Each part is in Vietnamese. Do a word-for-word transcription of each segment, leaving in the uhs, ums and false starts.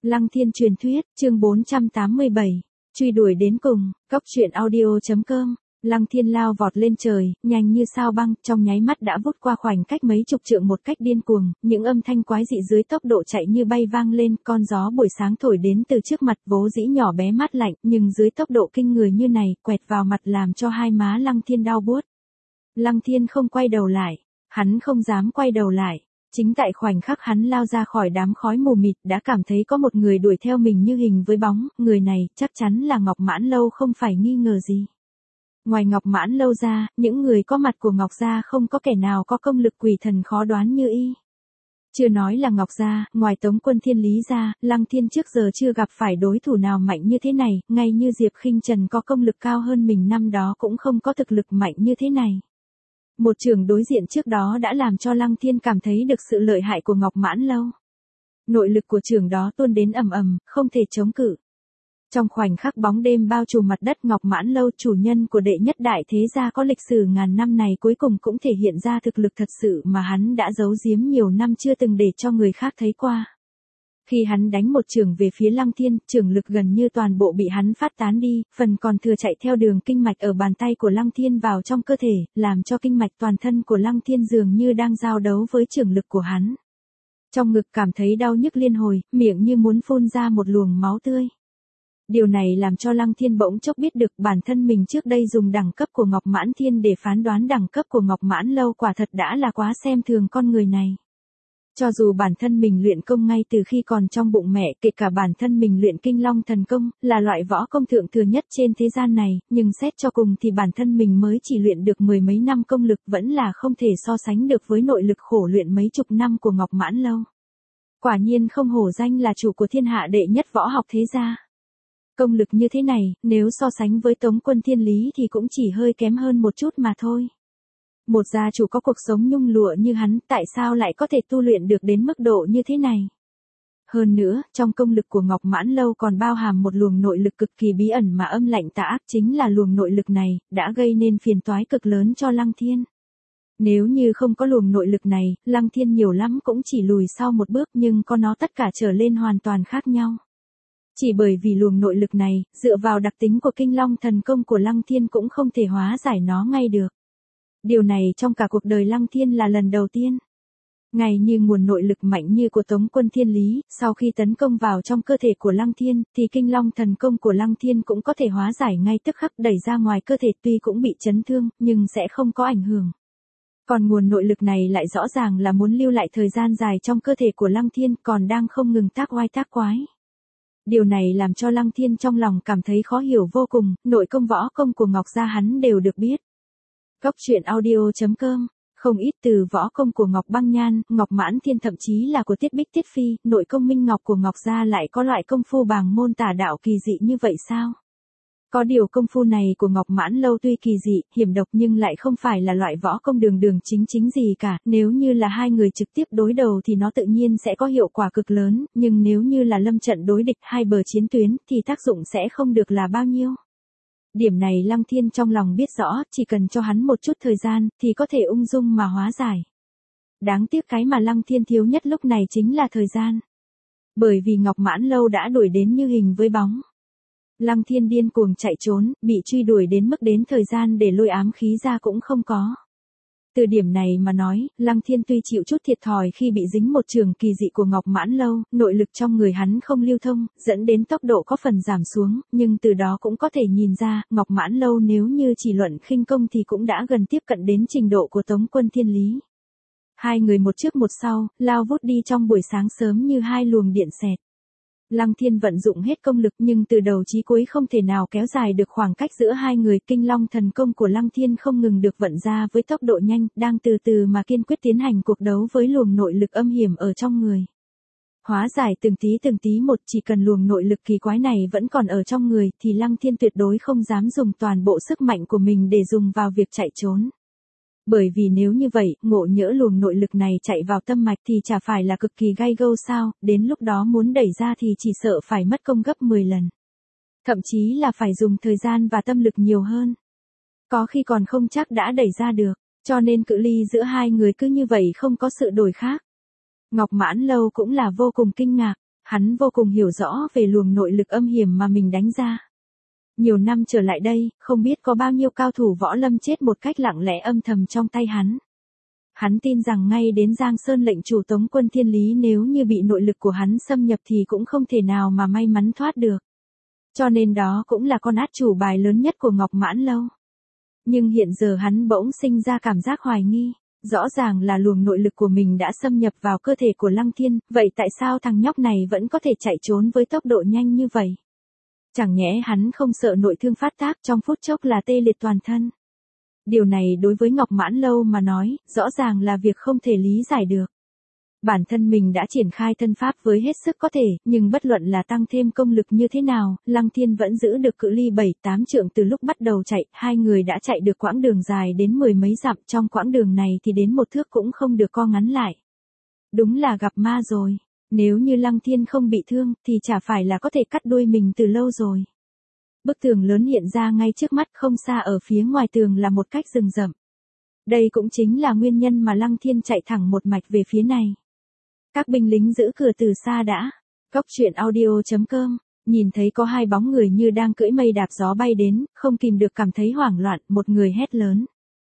Lăng Thiên truyền thuyết, chương bốn trăm tám mươi bảy, truy đuổi đến cùng, cốc truyện audio chấm com. Lăng Thiên lao vọt lên trời, nhanh như sao băng, trong nháy mắt đã vút qua khoảnh cách mấy chục trượng một cách điên cuồng, những âm thanh quái dị dưới tốc độ chạy như bay vang lên, con gió buổi sáng thổi đến từ trước mặt vốn dĩ nhỏ bé mát lạnh, nhưng dưới tốc độ kinh người như này, quẹt vào mặt làm cho hai má Lăng Thiên đau buốt. Lăng Thiên không quay đầu lại, hắn không dám quay đầu lại. Chính tại khoảnh khắc hắn lao ra khỏi đám khói mù mịt đã cảm thấy có một người đuổi theo mình như hình với bóng, người này chắc chắn là Ngọc Mãn Lâu không phải nghi ngờ gì. Ngoài Ngọc Mãn Lâu ra, những người có mặt của Ngọc Gia không có kẻ nào có công lực quỷ thần khó đoán như y. Chưa nói là Ngọc Gia, ngoài Tống Quân Thiên Lý ra, Lăng Thiên trước giờ chưa gặp phải đối thủ nào mạnh như thế này, ngay như Diệp Khinh Trần có công lực cao hơn mình năm đó cũng không có thực lực mạnh như thế này. Một trường đối diện trước đó đã làm cho Lăng Thiên cảm thấy được sự lợi hại của Ngọc Mãn Lâu. Nội lực của trường đó tuôn đến ầm ầm, không thể chống cự. Trong khoảnh khắc bóng đêm bao trùm mặt đất, Ngọc Mãn Lâu, chủ nhân của đệ nhất đại thế gia có lịch sử ngàn năm này cuối cùng cũng thể hiện ra thực lực thật sự mà hắn đã giấu giếm nhiều năm chưa từng để cho người khác thấy qua. Khi hắn đánh một trường về phía Lăng Thiên, trường lực gần như toàn bộ bị hắn phát tán đi, phần còn thừa chạy theo đường kinh mạch ở bàn tay của Lăng Thiên vào trong cơ thể, làm cho kinh mạch toàn thân của Lăng Thiên dường như đang giao đấu với trường lực của hắn. Trong ngực cảm thấy đau nhức liên hồi, miệng như muốn phun ra một luồng máu tươi. Điều này làm cho Lăng Thiên bỗng chốc biết được bản thân mình trước đây dùng đẳng cấp của Ngọc Mãn Thiên để phán đoán đẳng cấp của Ngọc Mãn Lâu quả thật đã là quá xem thường con người này. Cho dù bản thân mình luyện công ngay từ khi còn trong bụng mẹ, kể cả bản thân mình luyện Kinh Long Thần Công, là loại võ công thượng thừa nhất trên thế gian này, nhưng xét cho cùng thì bản thân mình mới chỉ luyện được mười mấy năm công lực vẫn là không thể so sánh được với nội lực khổ luyện mấy chục năm của Ngọc Mãn Lâu. Quả nhiên không hổ danh là chủ của thiên hạ đệ nhất võ học thế gia. Công lực như thế này, nếu so sánh với Tống Quân Thiên Lý thì cũng chỉ hơi kém hơn một chút mà thôi. Một gia chủ có cuộc sống nhung lụa như hắn, tại sao lại có thể tu luyện được đến mức độ như thế này? Hơn nữa, trong công lực của Ngọc Mãn Lâu còn bao hàm một luồng nội lực cực kỳ bí ẩn mà âm lạnh tà ác, chính là luồng nội lực này, đã gây nên phiền toái cực lớn cho Lăng Thiên. Nếu như không có luồng nội lực này, Lăng Thiên nhiều lắm cũng chỉ lùi sau một bước, nhưng có nó tất cả trở lên hoàn toàn khác nhau. Chỉ bởi vì luồng nội lực này, dựa vào đặc tính của Kinh Long Thần Công của Lăng Thiên cũng không thể hóa giải nó ngay được. Điều này trong cả cuộc đời Lăng Thiên là lần đầu tiên. Ngay như nguồn nội lực mạnh như của Tống Quân Thiên Lý, sau khi tấn công vào trong cơ thể của Lăng Thiên, thì Kinh Long Thần Công của Lăng Thiên cũng có thể hóa giải ngay tức khắc đẩy ra ngoài cơ thể, tuy cũng bị chấn thương, nhưng sẽ không có ảnh hưởng. Còn nguồn nội lực này lại rõ ràng là muốn lưu lại thời gian dài trong cơ thể của Lăng Thiên, còn đang không ngừng tác oai tác quái. Điều này làm cho Lăng Thiên trong lòng cảm thấy khó hiểu vô cùng, nội công võ công của Ngọc Gia hắn đều được biết. Cốc truyện audio chấm com, không ít từ võ công của Ngọc Băng Nhan, Ngọc Mãn Thiên thậm chí là của Tiết Bích Tiết Phi, nội công Minh Ngọc của Ngọc Gia lại có loại công phu bàng môn tả đạo kỳ dị như vậy sao? Có điều công phu này của Ngọc Mãn Lâu tuy kỳ dị, hiểm độc nhưng lại không phải là loại võ công đường đường chính chính gì cả, nếu như là hai người trực tiếp đối đầu thì nó tự nhiên sẽ có hiệu quả cực lớn, nhưng nếu như là lâm trận đối địch hai bờ chiến tuyến thì tác dụng sẽ không được là bao nhiêu. Điểm này Lăng Thiên trong lòng biết rõ, chỉ cần cho hắn một chút thời gian, thì có thể ung dung mà hóa giải. Đáng tiếc cái mà Lăng Thiên thiếu nhất lúc này chính là thời gian. Bởi vì Ngọc Mãn Lâu đã đuổi đến như hình với bóng. Lăng Thiên điên cuồng chạy trốn, bị truy đuổi đến mức đến thời gian để lôi ám khí ra cũng không có. Từ điểm này mà nói, Lăng Thiên tuy chịu chút thiệt thòi khi bị dính một trường kỳ dị của Ngọc Mãn Lâu, nội lực trong người hắn không lưu thông, dẫn đến tốc độ có phần giảm xuống, nhưng từ đó cũng có thể nhìn ra, Ngọc Mãn Lâu nếu như chỉ luận khinh công thì cũng đã gần tiếp cận đến trình độ của Tống Quân Thiên Lý. Hai người một trước một sau, lao vút đi trong buổi sáng sớm như hai luồng điện xẹt. Lăng Thiên vận dụng hết công lực nhưng từ đầu chí cuối không thể nào kéo dài được khoảng cách giữa hai người. Kinh Long Thần Công của Lăng Thiên không ngừng được vận ra với tốc độ nhanh, đang từ từ mà kiên quyết tiến hành cuộc đấu với luồng nội lực âm hiểm ở trong người. Hóa giải từng tí từng tí một, chỉ cần luồng nội lực kỳ quái này vẫn còn ở trong người thì Lăng Thiên tuyệt đối không dám dùng toàn bộ sức mạnh của mình để dùng vào việc chạy trốn. Bởi vì nếu như vậy, ngộ nhỡ luồng nội lực này chạy vào tâm mạch thì chả phải là cực kỳ gay gâu sao, đến lúc đó muốn đẩy ra thì chỉ sợ phải mất công gấp mười lần. Thậm chí là phải dùng thời gian và tâm lực nhiều hơn. Có khi còn không chắc đã đẩy ra được, cho nên cự ly giữa hai người cứ như vậy không có sự đổi khác. Ngọc Mãn Lâu cũng là vô cùng kinh ngạc, Hắn vô cùng hiểu rõ về luồng nội lực âm hiểm mà mình đánh ra. Nhiều năm trở lại đây, không biết có bao nhiêu cao thủ võ lâm chết một cách lặng lẽ âm thầm trong tay hắn. Hắn tin rằng ngay đến Giang Sơn lệnh chủ Tống quân Thiên Lý nếu như bị nội lực của hắn xâm nhập thì cũng không thể nào mà may mắn thoát được. Cho nên đó cũng là con át chủ bài lớn nhất của Ngọc Mãn Lâu. Nhưng hiện giờ hắn bỗng sinh ra cảm giác hoài nghi. Rõ ràng là luồng nội lực của mình đã xâm nhập vào cơ thể của Lăng Thiên, vậy tại sao thằng nhóc này vẫn có thể chạy trốn với tốc độ nhanh như vậy? Chẳng nhẽ hắn không sợ nội thương phát tác trong phút chốc là tê liệt toàn thân. Điều này đối với Ngọc Mãn Lâu mà nói, rõ ràng là việc không thể lý giải được. Bản thân mình đã triển khai thân pháp với hết sức có thể, nhưng bất luận là tăng thêm công lực như thế nào, Lăng Thiên vẫn giữ được cự ly bảy tám trượng từ lúc bắt đầu chạy, hai người đã chạy được quãng đường dài đến mười mấy dặm, trong quãng đường này thì đến một thước cũng không được co ngắn lại. Đúng là gặp ma rồi, nếu như Lăng Thiên không bị thương thì chả phải là có thể cắt đuôi mình từ lâu rồi. Bức tường lớn hiện ra ngay trước mắt, không xa ở phía ngoài tường là một cách rừng rậm. Đây cũng chính là nguyên nhân mà Lăng Thiên chạy thẳng một mạch về phía này. Các binh lính giữ cửa từ xa đã. Cốc truyện audio chấm com, nhìn thấy có hai bóng người như đang cưỡi mây đạp gió bay đến, không kìm được cảm thấy hoảng loạn, một người hét lớn.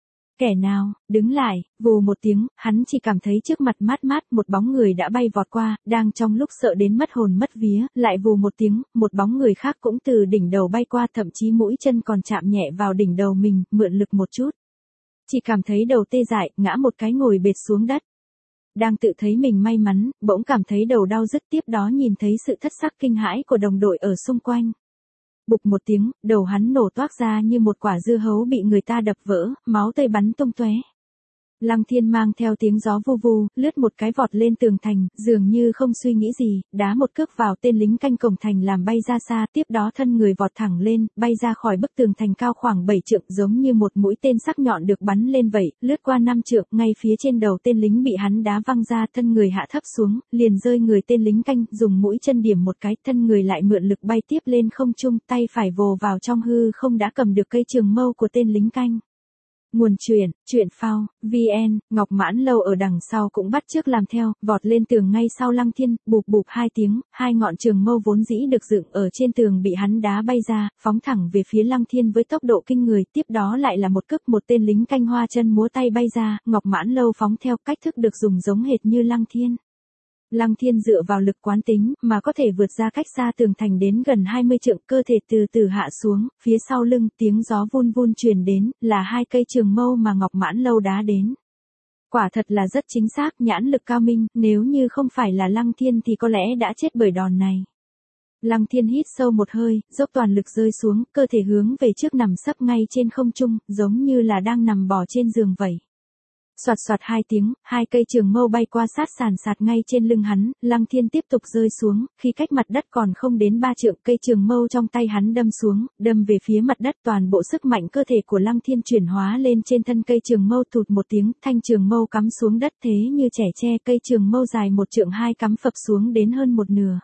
Kẻ nào, đứng lại, vù một tiếng, hắn chỉ cảm thấy trước mặt mát mát, một bóng người đã bay vọt qua, đang trong lúc sợ đến mất hồn mất vía, lại vù một tiếng, một bóng người khác cũng từ đỉnh đầu bay qua, thậm chí mũi chân còn chạm nhẹ vào đỉnh đầu mình, mượn lực một chút. Chỉ cảm thấy đầu tê dại, ngã một cái ngồi bệt xuống đất. Đang tự thấy mình may mắn, bỗng cảm thấy đầu đau rứt, tiếp đó nhìn thấy sự thất sắc kinh hãi của đồng đội ở xung quanh. Bụp một tiếng, đầu hắn nổ toác ra như một quả dưa hấu bị người ta đập vỡ, máu tươi bắn tung tóe. Lăng Thiên mang theo tiếng gió vu vu, lướt một cái vọt lên tường thành, dường như không suy nghĩ gì, đá một cước vào tên lính canh cổng thành làm bay ra xa, tiếp đó thân người vọt thẳng lên, bay ra khỏi bức tường thành cao khoảng bảy trượng, giống như một mũi tên sắc nhọn được bắn lên vậy, lướt qua năm trượng, ngay phía trên đầu tên lính bị hắn đá văng ra, thân người hạ thấp xuống, liền rơi người tên lính canh, dùng mũi chân điểm một cái, thân người lại mượn lực bay tiếp lên không trung, tay phải vồ vào trong hư không đã cầm được cây trường mâu của tên lính canh. Nguồn truyện, truyện phao, vn, Ngọc Mãn Lâu ở đằng sau cũng bắt chước làm theo, vọt lên tường ngay sau Lăng Thiên, bụp bụp hai tiếng, hai ngọn trường mâu vốn dĩ được dựng ở trên tường bị hắn đá bay ra, phóng thẳng về phía Lăng Thiên với tốc độ kinh người, tiếp đó lại là một cước, một tên lính canh hoa chân múa tay bay ra, Ngọc Mãn Lâu phóng theo, cách thức được dùng giống hệt như Lăng Thiên. Lăng Thiên dựa vào lực quán tính, mà có thể vượt ra cách xa tường thành đến gần hai mươi trượng, cơ thể từ từ hạ xuống, phía sau lưng, tiếng gió vun vun truyền đến, là hai cây trường mâu mà Ngọc Mãn Lâu đá đến. Quả thật là rất chính xác, nhãn lực cao minh, nếu như không phải là Lăng Thiên thì có lẽ đã chết bởi đòn này. Lăng Thiên hít sâu một hơi, dốc toàn lực rơi xuống, cơ thể hướng về trước nằm sấp ngay trên không trung, giống như là đang nằm bò trên giường vậy. Soạt soạt hai tiếng, hai cây trường mâu bay qua sát sàn sạt ngay trên lưng hắn, Lăng Thiên tiếp tục rơi xuống, khi cách mặt đất còn không đến ba trượng, cây trường mâu trong tay hắn đâm xuống, đâm về phía mặt đất, toàn bộ sức mạnh cơ thể của Lăng Thiên chuyển hóa lên trên thân cây trường mâu, thụt một tiếng, thanh trường mâu cắm xuống đất thế như trẻ tre, cây trường mâu dài một trượng hai cắm phập xuống đến hơn một nửa.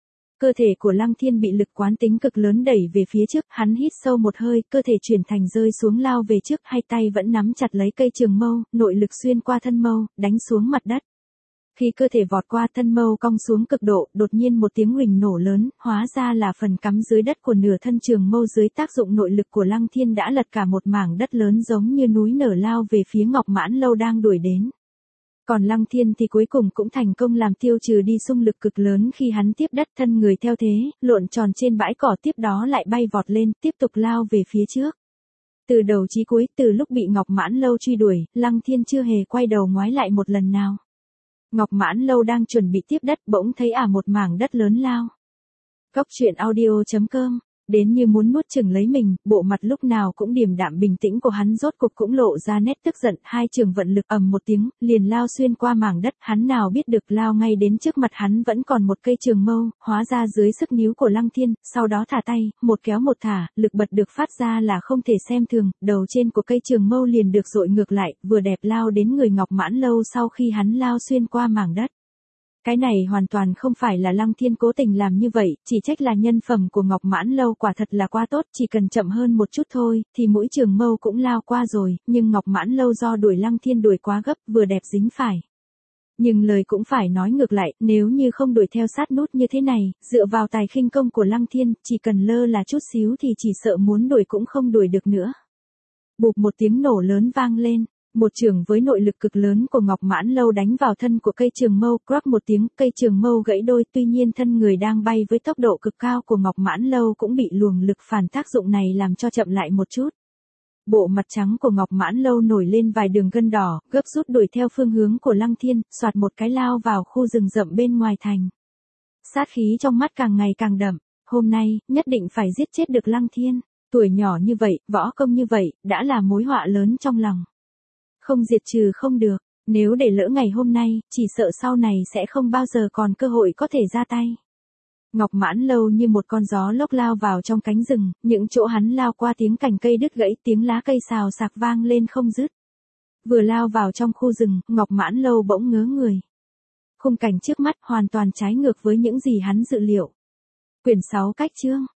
Cơ thể của Lăng Thiên bị lực quán tính cực lớn đẩy về phía trước, hắn hít sâu một hơi, cơ thể chuyển thành rơi xuống lao về trước, hai tay vẫn nắm chặt lấy cây trường mâu, nội lực xuyên qua thân mâu, đánh xuống mặt đất. Khi cơ thể vọt qua thân mâu cong xuống cực độ, đột nhiên một tiếng huỳnh nổ lớn, hóa ra là phần cắm dưới đất của nửa thân trường mâu dưới tác dụng nội lực của Lăng Thiên đã lật cả một mảng đất lớn giống như núi nở lao về phía Ngọc Mãn Lâu đang đuổi đến. Còn Lăng Thiên thì cuối cùng cũng thành công làm tiêu trừ đi xung lực cực lớn khi hắn tiếp đất, thân người theo thế, lộn tròn trên bãi cỏ, tiếp đó lại bay vọt lên, tiếp tục lao về phía trước. Từ đầu chí cuối, từ lúc bị Ngọc Mãn Lâu truy đuổi, Lăng Thiên chưa hề quay đầu ngoái lại một lần nào. Ngọc Mãn Lâu đang chuẩn bị tiếp đất, bỗng thấy ả một mảng đất lớn lao. Cốc truyện audio chấm com, đến như muốn nuốt chửng lấy mình, bộ mặt lúc nào cũng điềm đạm bình tĩnh của hắn rốt cục cũng lộ ra nét tức giận, hai trường vận lực ầm một tiếng, liền lao xuyên qua mảng đất, hắn nào biết được lao ngay đến trước mặt hắn vẫn còn một cây trường mâu, hóa ra dưới sức níu của Lăng Thiên, sau đó thả tay, một kéo một thả, lực bật được phát ra là không thể xem thường, đầu trên của cây trường mâu liền được dội ngược lại, vừa đẹp lao đến người Ngọc Mãn Lâu sau khi hắn lao xuyên qua mảng đất. Cái này hoàn toàn không phải là Lăng Thiên cố tình làm như vậy, chỉ trách là nhân phẩm của Ngọc Mãn Lâu quả thật là quá tốt, chỉ cần chậm hơn một chút thôi, thì mũi trường mâu cũng lao qua rồi, nhưng Ngọc Mãn Lâu do đuổi Lăng Thiên đuổi quá gấp, vừa đẹp dính phải. Nhưng lời cũng phải nói ngược lại, nếu như không đuổi theo sát nút như thế này, dựa vào tài khinh công của Lăng Thiên, chỉ cần lơ là chút xíu thì chỉ sợ muốn đuổi cũng không đuổi được nữa. Bụp một tiếng nổ lớn vang lên, một chưởng với nội lực cực lớn của Ngọc Mãn Lâu đánh vào thân của cây trường mâu, crack một tiếng, cây trường mâu gãy đôi, tuy nhiên thân người đang bay với tốc độ cực cao của Ngọc Mãn Lâu cũng bị luồng lực phản tác dụng này làm cho chậm lại một chút. Bộ mặt trắng của Ngọc Mãn Lâu nổi lên vài đường gân đỏ, gấp rút đuổi theo phương hướng của Lăng Thiên, soạt một cái lao vào khu rừng rậm bên ngoài thành. Sát khí trong mắt càng ngày càng đậm, hôm nay, nhất định phải giết chết được Lăng Thiên, tuổi nhỏ như vậy, võ công như vậy, đã là mối họa lớn trong lòng. Không diệt trừ không được, nếu để lỡ ngày hôm nay, chỉ sợ sau này sẽ không bao giờ còn cơ hội có thể ra tay. Ngọc Mãn Lâu như một con gió lốc lao vào trong cánh rừng, những chỗ hắn lao qua tiếng cành cây đứt gãy, tiếng lá cây xào xạc vang lên không dứt. Vừa lao vào trong khu rừng, Ngọc Mãn Lâu bỗng ngớ người. Khung cảnh trước mắt hoàn toàn trái ngược với những gì hắn dự liệu. Quyển sáu cách chương